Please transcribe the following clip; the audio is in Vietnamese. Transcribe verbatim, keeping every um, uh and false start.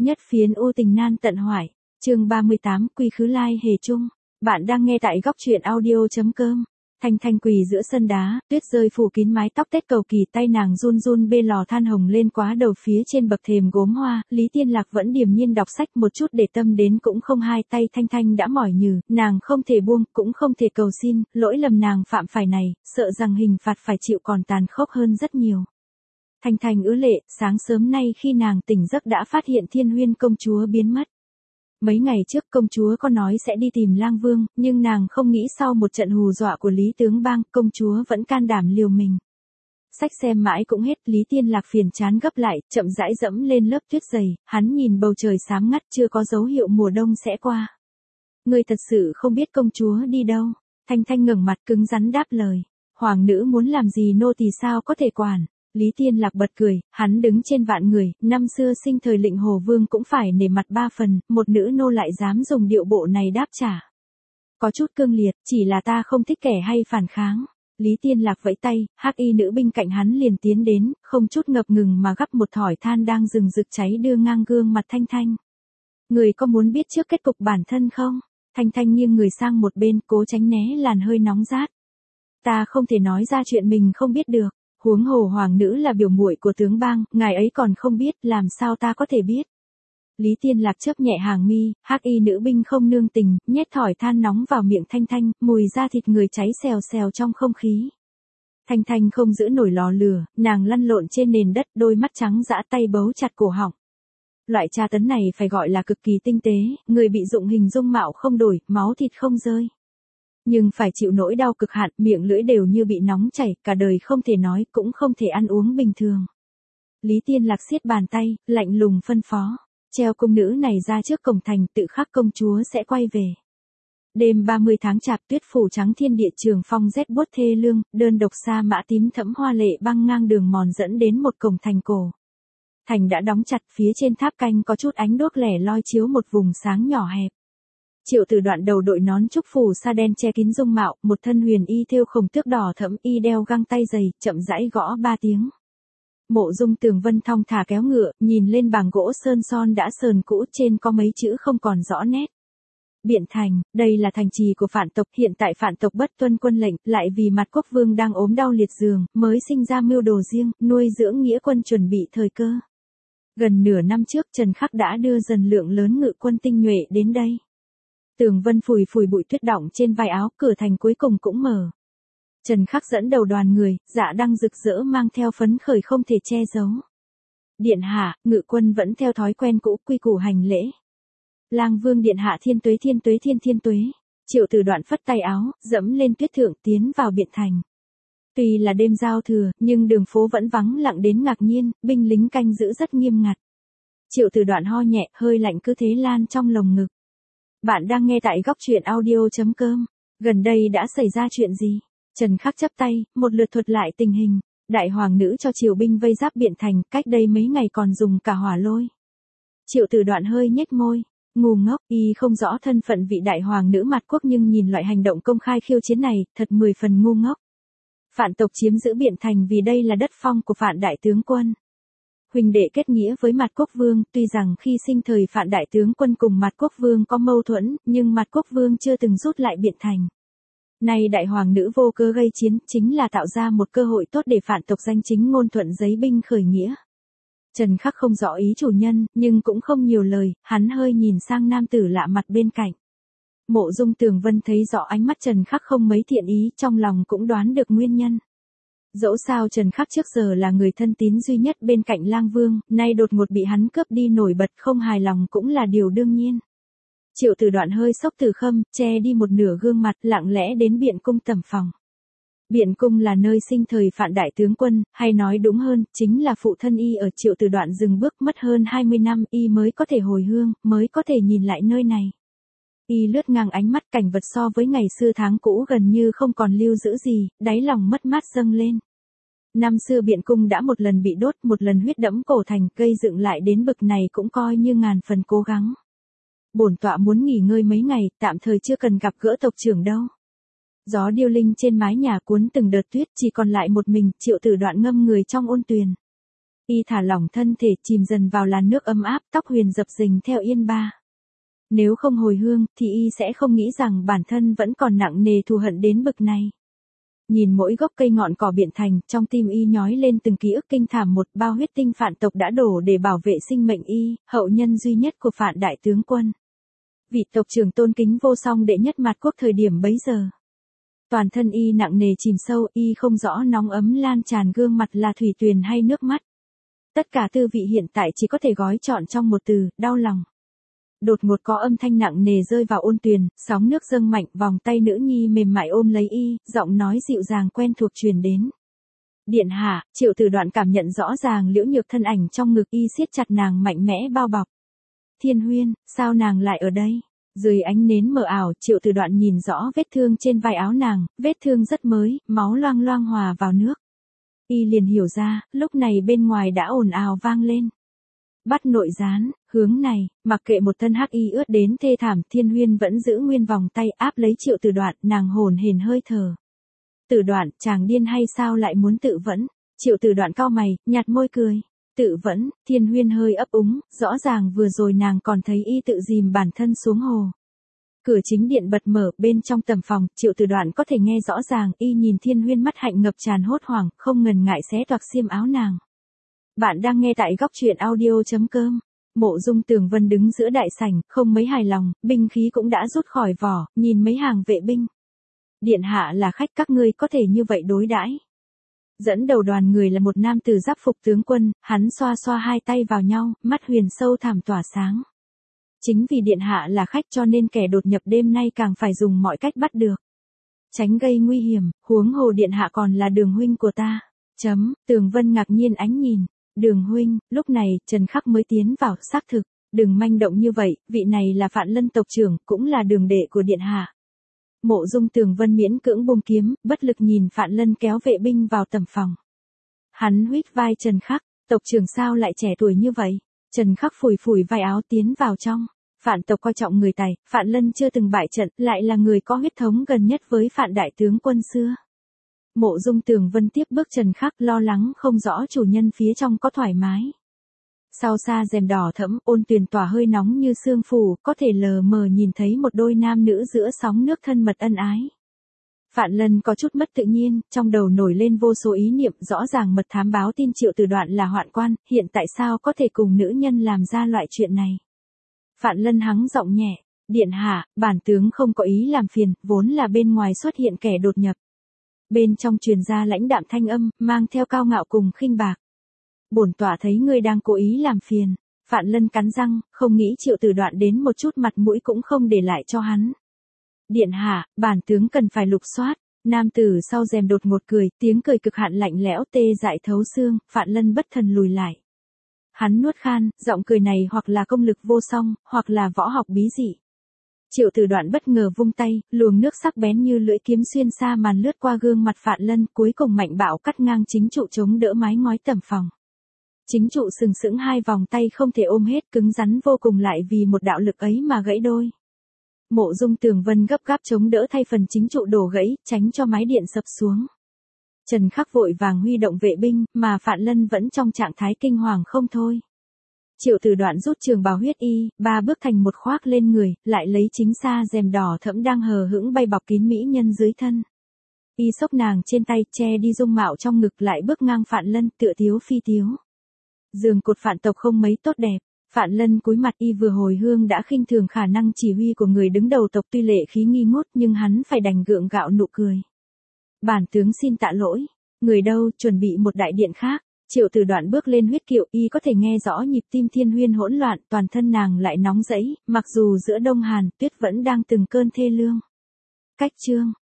Nhất phiến u tình nan tận hoại, chương ba mươi tám quy khứ lai hề chung. Bạn đang nghe tại góc truyện audio.com. Thanh Thanh quỳ giữa sân đá, tuyết rơi phủ kín mái tóc tết cầu kỳ, tay nàng run run bê lò than hồng lên quá đầu phía trên bậc thềm gốm hoa. Lý Tiên Lạc vẫn điềm nhiên đọc sách, một chút để tâm đến cũng không, hai tay Thanh Thanh đã mỏi nhừ, nàng không thể buông, cũng không thể cầu xin, lỗi lầm nàng phạm phải này, sợ rằng hình phạt phải chịu còn tàn khốc hơn rất nhiều. Thanh Thanh ứa lệ, sáng sớm nay khi nàng tỉnh giấc đã phát hiện Thiên Huyên công chúa biến mất. Mấy ngày trước công chúa có nói sẽ đi tìm Lang Vương, nhưng nàng không nghĩ sau một trận hù dọa của Lý Tướng Bang, công chúa vẫn can đảm liều mình. Sách xem mãi cũng hết, Lý Tiên Lạc phiền chán gấp lại, chậm rãi dẫm lên lớp tuyết dày, hắn nhìn bầu trời xám ngắt chưa có dấu hiệu mùa đông sẽ qua. Ngươi thật sự không biết công chúa đi đâu? Thanh Thanh ngẩng mặt cứng rắn đáp lời. Hoàng nữ muốn làm gì nô tỳ sao có thể quản? Lý Tiên Lạc bật cười, hắn đứng trên vạn người, năm xưa sinh thời Lệnh Hồ Vương cũng phải nể mặt ba phần, một nữ nô lại dám dùng điệu bộ này đáp trả. Có chút cương liệt, chỉ là ta không thích kẻ hay phản kháng. Lý Tiên Lạc vẫy tay, hắc y nữ binh cạnh hắn liền tiến đến, không chút ngập ngừng mà gắp một thỏi than đang rừng rực cháy đưa ngang gương mặt Thanh Thanh. Người có muốn biết trước kết cục bản thân không? Thanh Thanh nghiêng người sang một bên, cố tránh né làn hơi nóng rát. Ta không thể nói ra chuyện mình không biết được. Huống hồ hoàng nữ là biểu muội của tướng bang, ngài ấy còn không biết, làm sao ta có thể biết. Lý Tiên Lạc chớp nhẹ hàng mi, hắc y nữ binh không nương tình, nhét thỏi than nóng vào miệng Thanh Thanh, mùi da thịt người cháy xèo xèo trong không khí. Thanh Thanh không giữ nổi lò lửa, nàng lăn lộn trên nền đất, đôi mắt trắng dã, tay bấu chặt cổ họng. Loại tra tấn này phải gọi là cực kỳ tinh tế, người bị dụng hình dung mạo không đổi, máu thịt không rơi. Nhưng phải chịu nỗi đau cực hạn, miệng lưỡi đều như bị nóng chảy, cả đời không thể nói, cũng không thể ăn uống bình thường. Lý Tiên Lạc siết bàn tay, lạnh lùng phân phó. Treo cung nữ này ra trước cổng thành, tự khắc công chúa sẽ quay về. Đêm ba mươi tháng chạp, tuyết phủ trắng thiên địa, trường phong rét buốt thê lương, đơn độc sa mã tím thẫm hoa lệ băng ngang đường mòn dẫn đến một cổng thành cổ. Thành đã đóng chặt, phía trên tháp canh có chút ánh đuốc lẻ loi chiếu một vùng sáng nhỏ hẹp. Triệu Tử Đoạn đầu đội nón trúc phủ sa đen che kín dung mạo, một thân huyền y thêu khổng tước đỏ thẫm, y đeo găng tay dày, chậm rãi gõ ba tiếng. Mộ Dung Tường Vân thong thả kéo ngựa, nhìn lên bảng gỗ sơn son đã sờn cũ, trên có mấy chữ không còn rõ nét. Biện Thành, đây là thành trì của Phạn tộc, hiện tại Phạn tộc bất tuân quân lệnh, lại vì Mặt Quốc Vương đang ốm đau liệt giường, mới sinh ra mưu đồ riêng, nuôi dưỡng nghĩa quân chuẩn bị thời cơ. Gần nửa năm trước Trần Khắc đã đưa dần lượng lớn ngự quân tinh nhuệ đến đây. Tường Vân phủi phủi bụi tuyết đọng trên vai áo, cửa thành cuối cùng cũng mở. Trần Khắc dẫn đầu đoàn người, dạ đăng rực rỡ mang theo phấn khởi không thể che giấu. Điện hạ, ngự quân vẫn theo thói quen cũ, quy củ hành lễ. Lang Vương điện hạ thiên tuế thiên tuế thiên thiên tuế. Triệu Tử Đoạn phất tay áo, dẫm lên tuyết thượng tiến vào Biện Thành. Tuy là đêm giao thừa, nhưng đường phố vẫn vắng lặng đến ngạc nhiên, binh lính canh giữ rất nghiêm ngặt. Triệu Tử Đoạn ho nhẹ, hơi lạnh cứ thế lan trong lồng ngực. Bạn đang nghe tại góc truyện audio.com. Gần đây đã xảy ra chuyện gì? Trần Khắc chắp tay, một lượt thuật lại tình hình. Đại hoàng nữ cho triều binh vây giáp Biện Thành, cách đây mấy ngày còn dùng cả hỏa lôi. Triệu Tử Đoạn hơi nhếch môi. Ngu ngốc, y không rõ thân phận vị đại hoàng nữ Mặt Quốc, nhưng nhìn loại hành động công khai khiêu chiến này, thật mười phần ngu ngốc. Phạn tộc chiếm giữ Biện Thành vì đây là đất phong của Phạn đại tướng quân. Huỳnh đệ kết nghĩa với Mặt Quốc Vương, tuy rằng khi sinh thời Phạn đại tướng quân cùng Mặt Quốc Vương có mâu thuẫn, nhưng Mặt Quốc Vương chưa từng rút lại Biện Thành. Nay đại hoàng nữ vô cớ gây chiến, chính là tạo ra một cơ hội tốt để Phạn tộc danh chính ngôn thuận giấy binh khởi nghĩa. Trần Khắc không rõ ý chủ nhân, nhưng cũng không nhiều lời, hắn hơi nhìn sang nam tử lạ mặt bên cạnh. Mộ Dung Tường Vân thấy rõ ánh mắt Trần Khắc không mấy thiện ý, trong lòng cũng đoán được nguyên nhân. Dẫu sao Trần Khắc trước giờ là người thân tín duy nhất bên cạnh Lang Vương, nay đột ngột bị hắn cướp đi, nổi bật không hài lòng cũng là điều đương nhiên. Triệu Tử Đoạn hơi sốc từ khâm, che đi một nửa gương mặt, lặng lẽ đến Biện Cung tẩm phòng. Biện Cung là nơi sinh thời Phạn đại tướng quân, hay nói đúng hơn, chính là phụ thân y ở. Triệu Tử Đoạn dừng bước, mất hơn hai mươi năm y mới có thể hồi hương, mới có thể nhìn lại nơi này. Y lướt ngang ánh mắt, cảnh vật so với ngày xưa tháng cũ gần như không còn lưu giữ gì, đáy lòng mất mát dâng lên. Năm xưa Biện Cung đã một lần bị đốt, một lần huyết đẫm cổ thành, gây dựng lại đến bực này cũng coi như ngàn phần cố gắng. Bổn tọa muốn nghỉ ngơi mấy ngày, tạm thời chưa cần gặp gỡ tộc trưởng đâu. Gió điêu linh trên mái nhà cuốn từng đợt tuyết, chỉ còn lại một mình. Triệu Tử Đoạn ngâm người trong ôn tuyền. Y thả lỏng thân thể chìm dần vào làn nước ấm áp, tóc huyền dập dềnh theo yên ba. Nếu không hồi hương, thì Y sẽ không nghĩ rằng bản thân vẫn còn nặng nề thù hận đến bực này. Nhìn mỗi gốc cây ngọn cỏ biển thành, trong tim Y nhói lên từng ký ức kinh thảm, một bao huyết tinh Phạn tộc đã đổ để bảo vệ sinh mệnh Y, hậu nhân duy nhất của Phạn đại tướng quân. Vị tộc trưởng tôn kính vô song đệ nhất Mạt Quốc thời điểm bấy giờ. Toàn thân Y nặng nề chìm sâu, Y không rõ nóng ấm lan tràn gương mặt là thủy tuyền hay nước mắt. Tất cả tư vị hiện tại chỉ có thể gói trọn trong một từ, đau lòng. Đột ngột có âm thanh nặng nề rơi vào ôn tuyền, sóng nước dâng mạnh, vòng tay nữ nhi mềm mại ôm lấy Y, giọng nói dịu dàng quen thuộc truyền đến. Điện hạ, Triệu Tử Đoạn cảm nhận rõ ràng Liễu Nhược thân ảnh trong ngực Y siết chặt nàng mạnh mẽ bao bọc. Thiên Huyên, sao nàng lại ở đây? Dưới ánh nến mờ ảo, Triệu Tử Đoạn nhìn rõ vết thương trên vai áo nàng, vết thương rất mới, máu loang loang hòa vào nước. Y liền hiểu ra, lúc này bên ngoài đã ồn ào vang lên. Bắt nội gián, hướng này, mặc kệ một thân hắc y ướt đến thê thảm, Thiên Huyên vẫn giữ nguyên vòng tay áp lấy Triệu Tử Đoạn, nàng hồn hển hơi thở. Tử Đoạn, chàng điên hay sao lại muốn tự vẫn? Triệu Tử Đoạn cau mày, nhạt môi cười. Tự vẫn, Thiên Huyên hơi ấp úng, rõ ràng vừa rồi nàng còn thấy Y tự dìm bản thân xuống hồ. Cửa chính điện bật mở, bên trong tầm phòng, Triệu Tử Đoạn có thể nghe rõ ràng, Y nhìn Thiên Huyên mắt hạnh ngập tràn hốt hoảng, không ngần ngại xé toạc xiêm áo nàng. Bạn đang nghe tại góc truyện audio chấm com. Mộ Dung Tường Vân đứng giữa đại sảnh, không mấy hài lòng, binh khí cũng đã rút khỏi vỏ, nhìn mấy hàng vệ binh. Điện hạ là khách, các ngươi có thể như vậy đối đãi. Dẫn đầu đoàn người là một nam tử giáp phục tướng quân, hắn xoa xoa hai tay vào nhau, mắt huyền sâu thẳm tỏa sáng. Chính vì điện hạ là khách cho nên kẻ đột nhập đêm nay càng phải dùng mọi cách bắt được. Tránh gây nguy hiểm, huống hồ điện hạ còn là Đường huynh của ta. Chấm, Tường Vân ngạc nhiên ánh nhìn. Đường huynh, lúc này, Trần Khắc mới tiến vào, xác thực. Đừng manh động như vậy, vị này là Phạn Lân tộc trưởng, cũng là đường đệ của điện hạ. Mộ Dung Tường Vân miễn cưỡng buông kiếm, bất lực nhìn Phạn Lân kéo vệ binh vào tầm phòng. Hắn huýt vai Trần Khắc, tộc trưởng sao lại trẻ tuổi như vậy? Trần Khắc phủi phủi vai áo tiến vào trong. Phạn tộc coi trọng người tài, Phạn Lân chưa từng bại trận, lại là người có huyết thống gần nhất với Phạn đại tướng quân xưa. Mộ Dung Tường Vân tiếp bước Trần Khắc, lo lắng không rõ chủ nhân phía trong có thoải mái. Sau xa rèm đỏ thẫm, ôn tuyền tỏa hơi nóng như sương phủ, có thể lờ mờ nhìn thấy một đôi nam nữ giữa sóng nước thân mật ân ái. Phạn Lân có chút mất tự nhiên, trong đầu nổi lên vô số ý niệm, rõ ràng mật thám báo tin Triệu Tử Đoạn là hoạn quan, hiện tại sao có thể cùng nữ nhân làm ra loại chuyện này. Phạn Lân hắng giọng nhẹ, điện hạ, bản tướng không có ý làm phiền, vốn là bên ngoài xuất hiện kẻ đột nhập. Bên trong truyền ra lãnh đạm thanh âm, mang theo cao ngạo cùng khinh bạc. Bổn tọa thấy ngươi đang cố ý làm phiền. Phạn Lân cắn răng, không nghĩ Triệu Tử Đoạn đến một chút mặt mũi cũng không để lại cho hắn. Điện hạ, bản tướng cần phải lục soát. Nam tử sau rèm đột ngột cười, tiếng cười cực hạn lạnh lẽo tê dại thấu xương, Phạn Lân bất thần lùi lại. Hắn nuốt khan, giọng cười này hoặc là công lực vô song, hoặc là võ học bí dị. Triệu Tử Đoạn bất ngờ vung tay, luồng nước sắc bén như lưỡi kiếm xuyên xa màn lướt qua gương mặt Phạn Lân, cuối cùng mạnh bạo cắt ngang chính trụ chống đỡ mái ngói tầm phòng. Chính trụ sừng sững hai vòng tay không thể ôm hết, cứng rắn vô cùng lại vì một đạo lực ấy mà gãy đôi. Mộ Dung Tường Vân gấp gáp chống đỡ thay phần chính trụ đổ gãy, tránh cho mái điện sập xuống. Trần Khắc vội vàng huy động vệ binh, mà Phạn Lân vẫn trong trạng thái kinh hoàng không thôi. Triệu Tử Đoạn rút trường bào huyết y, ba bước thành một khoác lên người, lại lấy chính xa rèm đỏ thẫm đang hờ hững bay bọc kín mỹ nhân dưới thân. Y xốc nàng trên tay, che đi dung mạo trong ngực, lại bước ngang Phạn Lân, tựa tiếu phi tiếu. Giường cột Phạn tộc không mấy tốt đẹp. Phạn Lân cúi mặt, Y vừa hồi hương đã khinh thường khả năng chỉ huy của người đứng đầu tộc, tuy lệ khí nghi ngút nhưng hắn phải đành gượng gạo nụ cười. Bản tướng xin tạ lỗi. Người đâu, chuẩn bị một đại điện khác. Triệu Tử Đoạn bước lên huyết kiệu, Y có thể nghe rõ nhịp tim Thiên Huyên hỗn loạn, toàn thân nàng lại nóng rẫy, mặc dù giữa đông hàn, tuyết vẫn đang từng cơn thê lương. Cách chương,